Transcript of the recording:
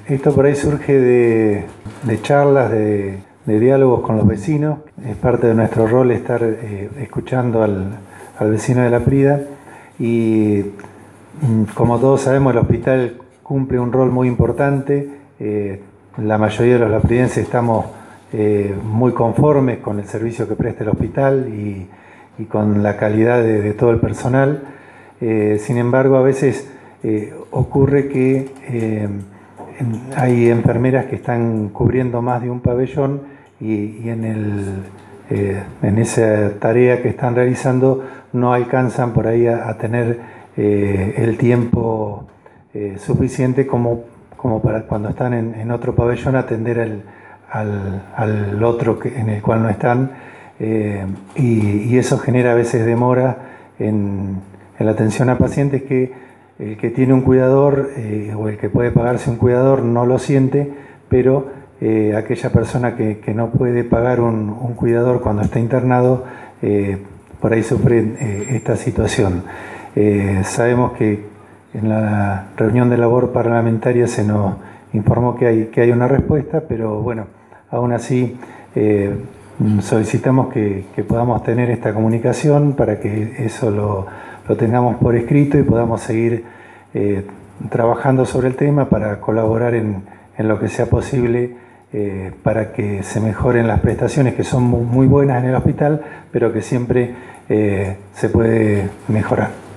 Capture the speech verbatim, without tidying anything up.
Esto por ahí surge de, de charlas, de, de diálogos con los vecinos. Es parte de nuestro rol estar eh, escuchando al, al vecino de La Prida y, como todos sabemos, el hospital cumple un rol muy importante. Eh, la mayoría de los lapridenses estamos eh, muy conformes con el servicio que presta el hospital y, y con la calidad de, de todo el personal. Eh, sin embargo, a veces eh, ocurre que eh, hay enfermeras que están cubriendo más de un pabellón y, y en, el, eh, en esa tarea que están realizando no alcanzan por ahí a, a tener eh, el tiempo eh, suficiente como, como para cuando están en, en otro pabellón atender al, al, al otro que, en el cual no están, eh, y, y eso genera a veces demora en, en la atención a pacientes que el que tiene un cuidador eh, o el que puede pagarse un cuidador no lo siente, pero eh, aquella persona que, que no puede pagar un, un cuidador cuando está internado, eh, por ahí sufre eh, esta situación. Eh, sabemos que en la reunión de labor parlamentaria se nos informó que hay, que hay una respuesta, pero bueno, aún así eh, solicitamos que, que podamos tener esta comunicación para que eso lo lo tengamos por escrito y podamos seguir eh, trabajando sobre el tema para colaborar en, en lo que sea posible eh, para que se mejoren las prestaciones, que son muy buenas en el hospital, pero que siempre eh, se puede mejorar.